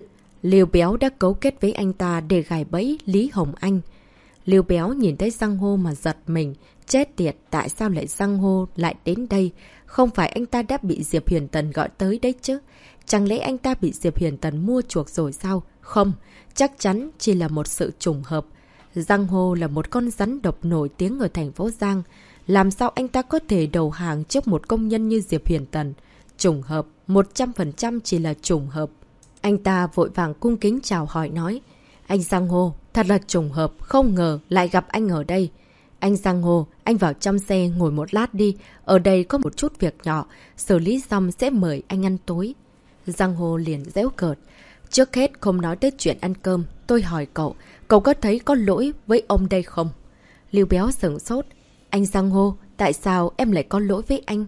Lưu Béo đã cấu kết với anh ta để gài bẫy Lý Hồng Anh. Lưu Béo nhìn thấy Giang Hồ mà giật mình. Chết tiệt, tại sao lại Giang Hồ lại đến đây? Không phải anh ta đã bị Diệp Huyền Tần gọi tới đấy chứ? Chẳng lẽ anh ta bị Diệp Huyền Tần mua chuộc rồi sao? Không, chắc chắn chỉ là một sự trùng hợp. Giang Hồ là một con rắn độc nổi tiếng ở thành phố Giang. Làm sao anh ta có thể đầu hàng trước một công nhân như Diệp Huyền Tần? Trùng hợp, 100% chỉ là trùng hợp. Anh ta vội vàng cung kính chào hỏi nói. Anh Giang Hồ, thật là trùng hợp, không ngờ lại gặp anh ở đây. Anh Giang Hồ, anh vào trong xe ngồi một lát đi. Ở đây có một chút việc nhỏ, xử lý xong sẽ mời anh ăn tối. Giang Hồ liền giễu cợt. Trước hết không nói tới chuyện ăn cơm, tôi hỏi cậu, cậu có thấy có lỗi với ông đây không? Lưu Béo sửng sốt. Anh Giang Hồ, tại sao em lại có lỗi với anh?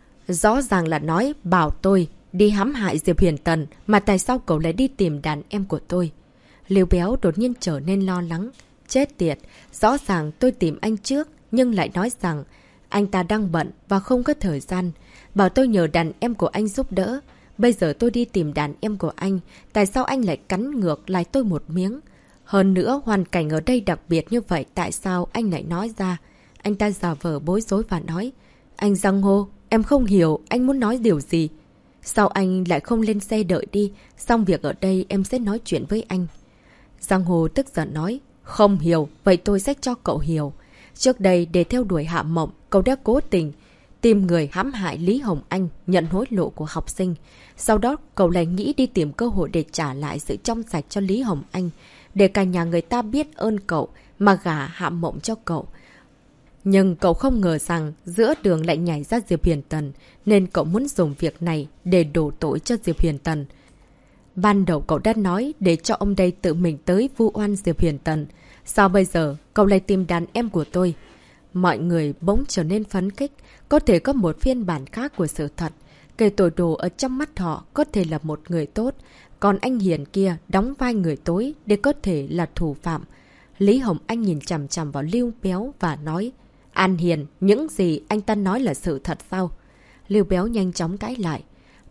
Rõ ràng là nói bảo tôi đi hãm hại Diệp Huyền Tần, mà tại sao cậu lại đi tìm đàn em của tôi? Lưu Béo đột nhiên trở nên lo lắng. Chết tiệt, rõ ràng tôi tìm anh trước, nhưng lại nói rằng anh ta đang bận và không có thời gian. Bảo tôi nhờ đàn em của anh giúp đỡ. Bây giờ tôi đi tìm đàn em của anh, tại sao anh lại cắn ngược lại tôi một miếng? Hơn nữa, hoàn cảnh ở đây đặc biệt như vậy, tại sao anh lại nói ra? Anh ta giả vờ bối rối và nói. Anh Giang Hồ, em không hiểu anh muốn nói điều gì. Sao anh lại không lên xe đợi đi? Xong việc ở đây em sẽ nói chuyện với anh. Giang Hồ tức giận nói. Không hiểu, vậy tôi sẽ cho cậu hiểu. Trước đây để theo đuổi Hạ Mộng, cậu đã cố tình tìm người hãm hại Lý Hồng Anh, nhận hối lộ của học sinh. Sau đó cậu lại nghĩ đi tìm cơ hội để trả lại sự trong sạch cho Lý Hồng Anh, để cả nhà người ta biết ơn cậu mà gả Hạ Mộng cho cậu. Nhưng cậu không ngờ rằng giữa đường lại nhảy ra Diệp Huyền Tần, nên cậu muốn dùng việc này để đổ tội cho Diệp Huyền Tần. Ban đầu cậu đã nói để cho ông đây tự mình tới vu oan Diệp Huyền Tần. Sao bây giờ cậu lại tìm đàn em của tôi? Mọi người bỗng trở nên phấn khích, có thể có một phiên bản khác của sự thật. Kẻ tội đồ ở trong mắt họ có thể là một người tốt, còn anh Hiền kia đóng vai người tối để có thể là thủ phạm. Lý Hồng Anh nhìn chằm chằm vào Lưu Béo và nói, An Hiền, những gì anh ta nói là sự thật sao? Lưu Béo nhanh chóng cãi lại.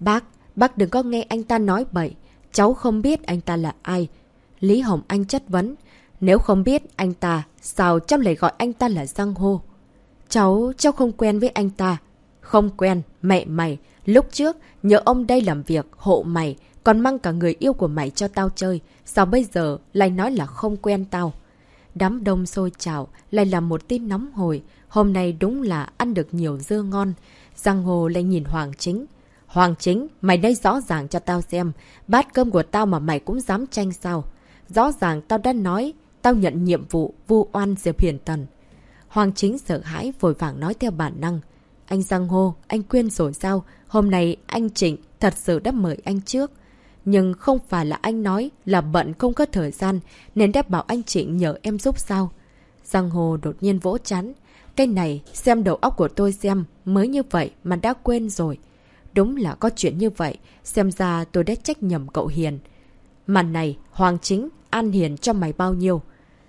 Bác đừng có nghe anh ta nói bậy. Cháu không biết anh ta là ai. Lý Hồng Anh chất vấn. Nếu không biết anh ta, sao cháu lại gọi anh ta là Giang Hồ? Cháu không quen với anh ta. Không quen, mẹ mày. Lúc trước, nhớ ông đây làm việc, hộ mày, còn mang cả người yêu của mày cho tao chơi. Sao bây giờ lại nói là không quen tao? Đám đông sôi trào, lại là một tin nóng hổi. Hôm nay đúng là ăn được nhiều dưa ngon. Giang Hồ lại nhìn Hoàng Chính. Hoàng Chính, mày đây rõ ràng cho tao xem. Bát cơm của tao mà mày cũng dám tranh sao? Rõ ràng tao đã nói, tao nhận nhiệm vụ vu oan Diệp Huyền Tần. Hoàng Chính sợ hãi vội vàng nói theo bản năng. Anh Giang Hồ, anh quên rồi sao? Hôm nay anh Trịnh thật sự đã mời anh trước. Nhưng không phải là anh nói là bận không có thời gian nên đã bảo anh Trịnh nhờ em giúp sao? Giang Hồ đột nhiên vỗ chán. Cái này xem đầu óc của tôi xem mới như vậy mà đã quên rồi. Đúng là có chuyện như vậy, xem ra tôi đã trách nhầm cậu Hiền. Màn này, Hoàng Chính, An Hiền cho mày bao nhiêu?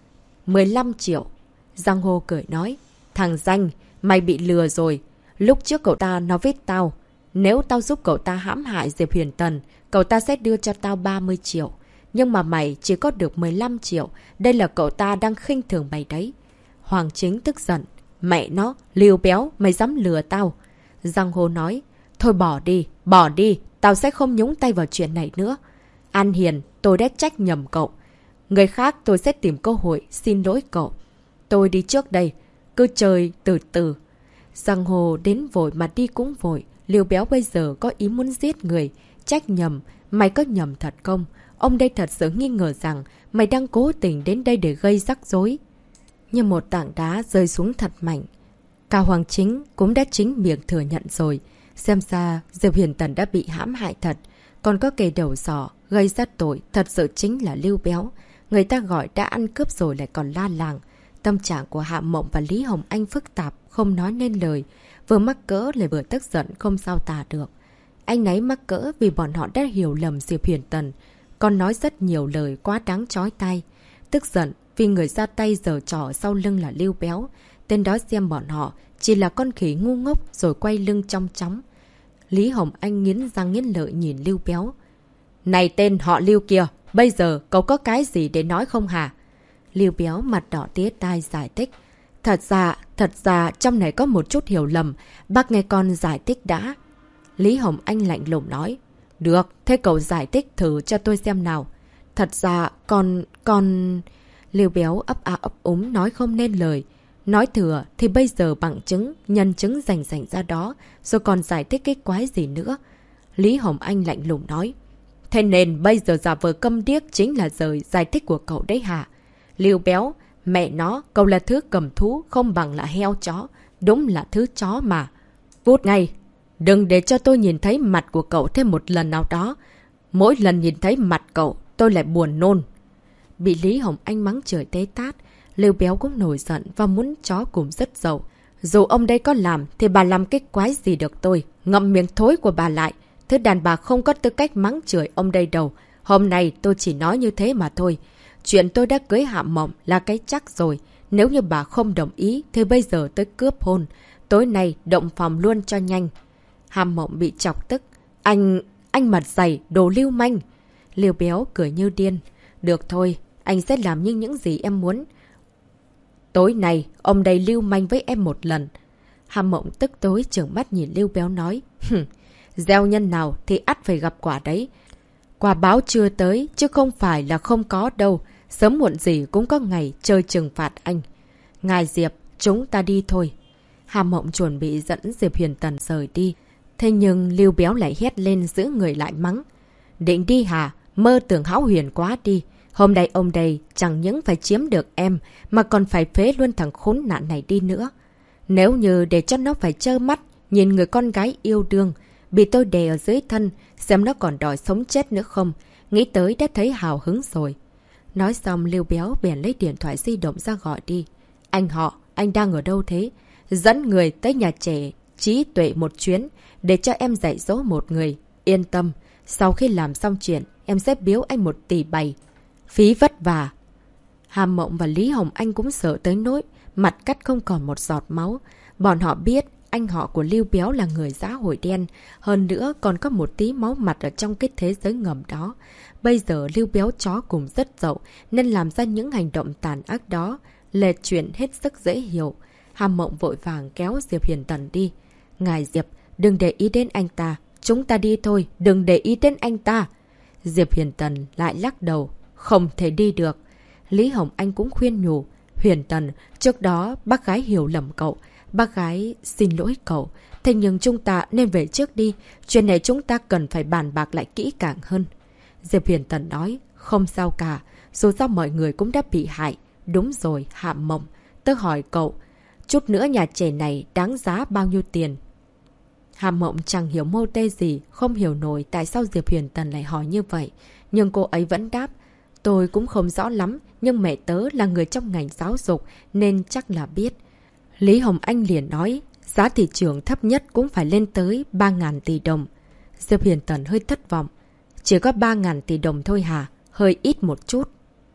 15 triệu. Giang Hồ cười nói, thằng Danh, mày bị lừa rồi. Lúc trước cậu ta nói với tao, nếu tao giúp cậu ta hãm hại Diệp Huyền Tần, cậu ta sẽ đưa cho tao 30 triệu. Nhưng mà mày chỉ có được 15 triệu, đây là cậu ta đang khinh thường mày đấy. Hoàng Chính tức giận, mẹ nó, Lưu Béo, mày dám lừa tao. Giang Hồ nói, thôi bỏ đi, tao sẽ không nhúng tay vào chuyện này nữa. An Hiền, tôi đã trách nhầm cậu. Người khác tôi sẽ tìm cơ hội xin lỗi cậu. Tôi đi trước đây, cứ chơi từ từ. Giang Hồ đến vội mà đi cũng vội. Lưu Béo bây giờ có ý muốn giết người. Trách nhầm, mày có nhầm thật không? Ông đây thật sự nghi ngờ rằng mày đang cố tình đến đây để gây rắc rối. Như một tảng đá rơi xuống thật mạnh. Cả Hoàng Chính cũng đã chính miệng thừa nhận rồi. Xem ra Diệp Huyền Tần đã bị hãm hại thật. Còn có kẻ đầu sỏ gây ra tội thật sự chính là Lưu Béo. Người ta gọi đã ăn cướp rồi lại còn la làng. Tâm trạng của Hạ Mộng và Lý Hồng Anh phức tạp, không nói nên lời. Vừa mắc cỡ lại vừa tức giận không sao tả được. Anh ấy mắc cỡ vì bọn họ đã hiểu lầm Diệp Huyền Tần. Còn nói rất nhiều lời quá đáng chói tai. Tức giận vì người ra tay giở trò sau lưng là Lưu Béo. Tên đó xem bọn họ chỉ là con khỉ ngu ngốc rồi quay lưng trong chóng. Lý Hồng Anh nghiến răng nghiến lợi nhìn Lưu Béo. Này tên họ Lưu kia, bây giờ cậu có cái gì để nói không hả? Lưu Béo mặt đỏ tía tai giải thích. Thật ra trong này có một chút hiểu lầm. Bác nghe con giải thích đã. Lý Hồng Anh lạnh lùng nói. Được, thế cậu giải thích thử cho tôi xem nào. Thật ra con... Lưu Béo ấp a ấp úng nói không nên lời. Nói thừa thì bây giờ bằng chứng, nhân chứng rành ra đó, rồi còn giải thích cái quái gì nữa. Lý Hồng Anh lạnh lùng nói. Thế nên bây giờ giả vờ câm điếc chính là giờ giải thích của cậu đấy hả? Lưu Béo, mẹ nó, cậu là thứ cầm thú, không bằng là heo chó. Đúng là thứ chó mà. Vút ngay. Đừng để cho tôi nhìn thấy mặt của cậu thêm một lần nào đó. Mỗi lần nhìn thấy mặt cậu, tôi lại buồn nôn. Bị Lý Hồng Anh mắng chửi tế tát, Lưu Béo cũng nổi giận và muốn chó cùng rất dậu. Dù ông đây có làm thì bà làm cái quái gì được tôi. Ngậm miệng thối của bà lại. Thứ đàn bà không có tư cách mắng chửi ông đây đâu. Hôm nay tôi chỉ nói như thế mà thôi. Chuyện tôi đã cưới Hạ Mộng là cái chắc rồi. Nếu như bà không đồng ý thì bây giờ tôi cướp hôn. Tối nay động phòng luôn cho nhanh. Hạ Mộng bị chọc tức. Anh mặt dày, đồ lưu manh. Lưu Béo cười như điên. Được thôi, anh sẽ làm như những gì em muốn. Tối nay, ông đây lưu manh với em một lần. Hạ Mộng tức tối trợn mắt nhìn Lưu Béo nói. Gieo nhân nào thì ắt phải gặp quả đấy. Quả báo chưa tới, chứ không phải là không có đâu. Sớm muộn gì cũng có ngày chơi trừng phạt anh. Ngài Diệp, chúng ta đi thôi. Hà Mộng chuẩn bị dẫn Diệp Huyền Tần rời đi. Thế nhưng Lưu Béo lại hét lên giữ người lại mắng. Định đi hả? Mơ tưởng hão huyền quá đi. Hôm nay ông đây chẳng những phải chiếm được em, mà còn phải phế luôn thằng khốn nạn này đi nữa. Nếu như để cho nó phải trơ mắt, nhìn người con gái yêu đương, bị tôi đè ở dưới thân, xem nó còn đòi sống chết nữa không. Nghĩ tới đã thấy hào hứng rồi. Nói xong Lưu Béo bèn lấy điện thoại di động ra gọi đi. Anh họ, anh đang ở đâu thế? Dẫn người tới nhà trẻ trí tuệ một chuyến, để cho em dạy dỗ một người. Yên tâm, sau khi làm xong chuyện, em sẽ biếu anh 1 tỷ 7. Phí vất vả. Hà Mộng và Lý Hồng Anh cũng sợ tới nỗi, mặt cắt không còn một giọt máu. Bọn họ biết anh họ của Lưu Béo là người xã hội đen, hơn nữa còn có một tí máu mặt ở trong cái thế giới ngầm đó. Bây giờ Lưu Béo chó cùng rất dậu, nên làm ra những hành động tàn ác đó, là chuyện hết sức dễ hiểu. Hà Mộng vội vàng kéo Diệp Huyền Tần đi. Ngài Diệp, đừng để ý đến anh ta. Chúng ta đi thôi, đừng để ý đến anh ta. Diệp Huyền Tần lại lắc đầu. Không thể đi được. Lý Hồng Anh cũng khuyên nhủ. Huyền Tần, trước đó bác gái hiểu lầm cậu. Bác gái xin lỗi cậu. Thế nhưng chúng ta nên về trước đi. Chuyện này chúng ta cần phải bàn bạc lại kỹ càng hơn. Diệp Huyền Tần nói. Không sao cả. Dù sao mọi người cũng đã bị hại. Đúng rồi, Hạ Mộng. Tớ hỏi cậu. Chút nữa nhà trẻ này đáng giá bao nhiêu tiền? Hà Mộng chẳng hiểu mô tê gì, không hiểu nổi tại sao Diệp Huyền Tần lại hỏi như vậy. Nhưng cô ấy vẫn đáp. Tôi cũng không rõ lắm, nhưng mẹ tớ là người trong ngành giáo dục nên chắc là biết. Lý Hồng Anh liền nói, giá thị trường thấp nhất cũng phải lên tới 3.000 tỷ đồng. Diệp Huyền Tần hơi thất vọng. Chỉ có 3.000 tỷ đồng thôi hả? Hơi ít một chút.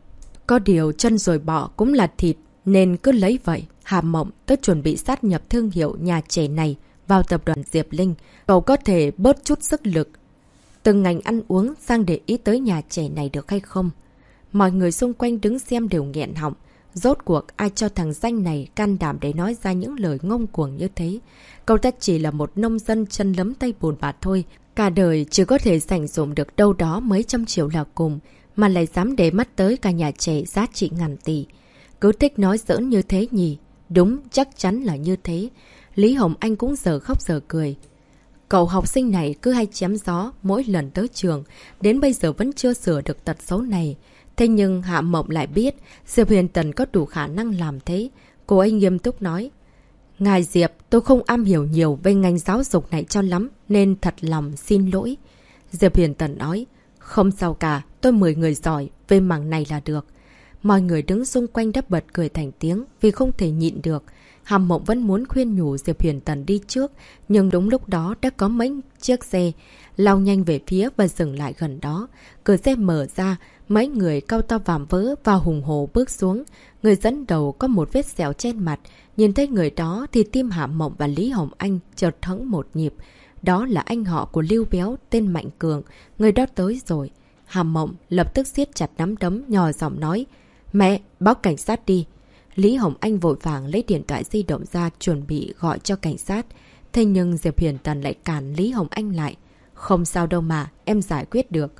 Có điều chân rồi bỏ cũng là thịt, nên cứ lấy vậy. Hà Mộng, tớ chuẩn bị sát nhập thương hiệu nhà trẻ này vào tập đoàn Diệp Linh. Cậu có thể bớt chút sức lực từng ngành ăn uống sang để ý tới nhà trẻ này được hay không? Mọi người xung quanh đứng xem đều nghẹn họng. Rốt cuộc ai cho thằng danh này can đảm để nói ra những lời ngông cuồng như thế? Cậu ta chỉ là một nông dân chân lấm tay bùn bạt thôi. Cả đời chỉ có thể dành dụm được đâu đó mấy trăm triệu là cùng, mà lại dám để mắt tới cả nhà trẻ giá trị ngàn tỷ. Cứ thích nói giỡn như thế nhỉ? Đúng, chắc chắn là như thế. Lý Hồng Anh cũng giờ khóc giờ cười. Cậu học sinh này cứ hay chém gió mỗi lần tới trường, đến bây giờ vẫn chưa sửa được tật xấu này. Thế nhưng Hạ Mộng lại biết Diệp Huyền Tần có đủ khả năng làm thế. Cô ấy nghiêm túc nói. Ngài Diệp, tôi không am hiểu nhiều về ngành giáo dục này cho lắm, nên thật lòng xin lỗi. Diệp Huyền Tần nói. Không sao cả, tôi 10 người giỏi, về mảng này là được. Mọi người đứng xung quanh đã bật cười thành tiếng vì không thể nhịn được. Hà Mộng vẫn muốn khuyên nhủ Diệp Huyền Tần đi trước, nhưng đúng lúc đó đã có mấy chiếc xe lao nhanh về phía và dừng lại gần đó. Cửa xe mở ra, mấy người cao to vạm vỡ và hùng hổ bước xuống. Người dẫn đầu có một vết sẹo trên mặt. Nhìn thấy người đó thì tim Hà Mộng và Lý Hồng Anh chợt thẫn một nhịp. Đó là anh họ của Lưu Béo tên Mạnh Cường. Người đó tới rồi. Hà Mộng lập tức siết chặt nắm đấm, nhỏ giọng nói. Mẹ, báo cảnh sát đi. Lý Hồng Anh vội vàng lấy điện thoại di động ra chuẩn bị gọi cho cảnh sát. Thế nhưng Diệp Huyền Tần lại cản Lý Hồng Anh lại. Không sao đâu mà, em giải quyết được.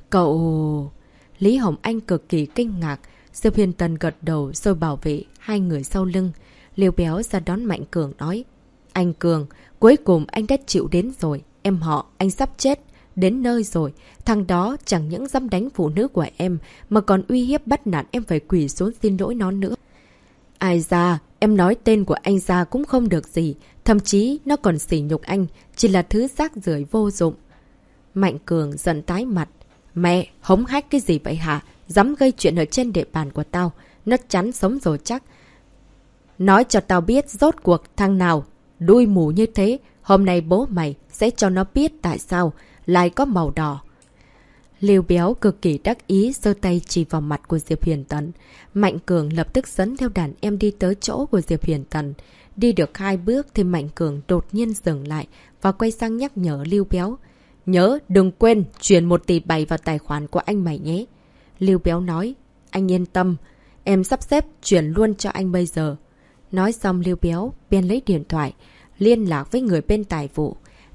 Cậu... Lý Hồng Anh cực kỳ kinh ngạc. Diệp Huyền Tần gật đầu rồi bảo vệ hai người sau lưng. Liêu Béo ra đón Mạnh Cường nói. Anh Cường, cuối cùng anh đã chịu đến rồi. Em họ, anh sắp chết. Đến nơi rồi. Thằng đó chẳng những dám đánh phụ nữ của em, mà còn uy hiếp bắt nạt em phải quỳ xuống xin lỗi nó nữa. Ai ra, em nói tên của anh ra cũng không được gì. Thậm chí nó còn sỉ nhục anh. Chỉ là thứ rác rưởi vô dụng. Mạnh Cường giận tái mặt. Mẹ, hống hách cái gì vậy hả? Dám gây chuyện ở trên địa bàn của tao. Nó chắn sống rồi chắc. Nói cho tao biết rốt cuộc thằng nào đuôi mù như thế. Hôm nay bố mày sẽ cho nó biết tại sao lại có màu đỏ. Liêu Béo cực kỳ đắc ý giơ tay chỉ vào mặt của Diệp Huyền Tần. Mạnh Cường lập tức dẫn theo đàn em đi tới chỗ của Diệp Huyền Tần. Đi được 2 bước thì Mạnh Cường đột nhiên dừng lại và quay sang nhắc nhở Liêu Béo. Nhớ đừng quên chuyển 1 tỷ 7 vào tài khoản của anh mày nhé. Liêu Béo nói. Anh yên tâm, em sắp xếp chuyển luôn cho anh bây giờ. Nói xong Liêu Béo bèn lấy điện thoại liên lạc với người bên tài vụ.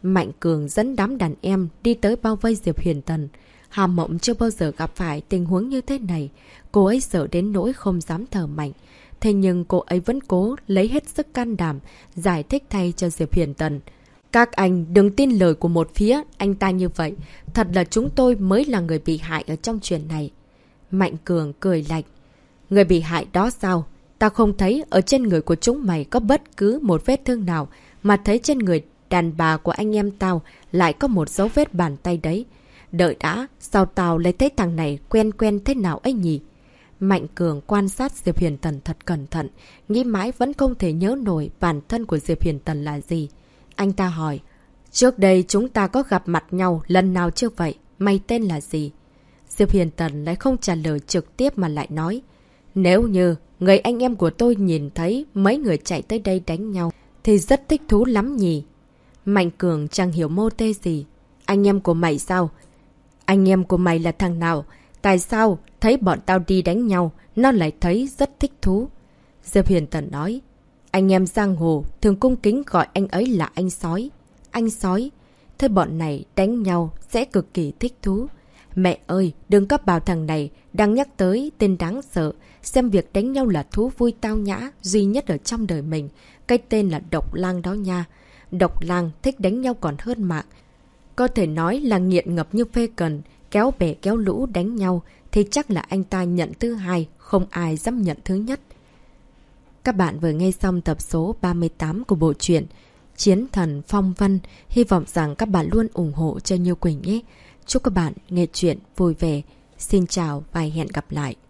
Mạnh Cường dẫn đám đàn em đi tới bao vây Diệp Huyền Tần. Hà Mộng chưa bao giờ gặp phải tình huống như thế này. Cô ấy sợ đến nỗi không dám thở mạnh. Thế nhưng cô ấy vẫn cố lấy hết sức can đảm, giải thích thay cho Diệp Huyền Tần. Các anh đừng tin lời của một phía, anh ta như vậy. Thật là chúng tôi mới là người bị hại ở trong chuyện này. Mạnh Cường cười lạnh. Người bị hại đó sao? Ta không thấy ở trên người của chúng mày có bất cứ một vết thương nào, mà thấy trên người đàn bà của anh em tao lại có một dấu vết bàn tay đấy. Đợi đã, sao tao lấy thấy thằng này quen quen thế nào ấy nhỉ? Mạnh Cường quan sát Diệp Huyền Tần thật cẩn thận, nghĩ mãi vẫn không thể nhớ nổi bản thân của Diệp Huyền Tần là gì. Anh ta hỏi, trước đây chúng ta có gặp mặt nhau lần nào chưa vậy? Mày tên là gì? Diệp Huyền Tần lại không trả lời trực tiếp mà lại nói, nếu như người anh em của tôi nhìn thấy mấy người chạy tới đây đánh nhau thì rất thích thú lắm nhỉ. Mạnh Cường chẳng hiểu mô tê gì. Anh em của mày sao? Anh em của mày là thằng nào? Tại sao thấy bọn tao đi đánh nhau nó lại thấy rất thích thú? Diệp Huyền Tần nói, anh em giang hồ thường cung kính gọi anh ấy là anh sói. Anh sói? Thế bọn này đánh nhau sẽ cực kỳ thích thú. Mẹ ơi, đừng có bảo thằng này đang nhắc tới tên đáng sợ, xem việc đánh nhau là thú vui tao nhã duy nhất ở trong đời mình. Cái tên là Độc Lang đó nha. Độc Lang thích đánh nhau còn hơn mạng. Có thể nói là nghiện ngập như phê cần, kéo bè kéo lũ đánh nhau thì chắc là anh ta nhận thứ hai, không ai dám nhận thứ nhất. Các bạn vừa nghe xong tập số 38 của bộ truyện Chiến Thần Phong Vân. Hy vọng rằng các bạn luôn ủng hộ cho Như Quỳnh nhé. Chúc các bạn nghe chuyện vui vẻ. Xin chào và hẹn gặp lại.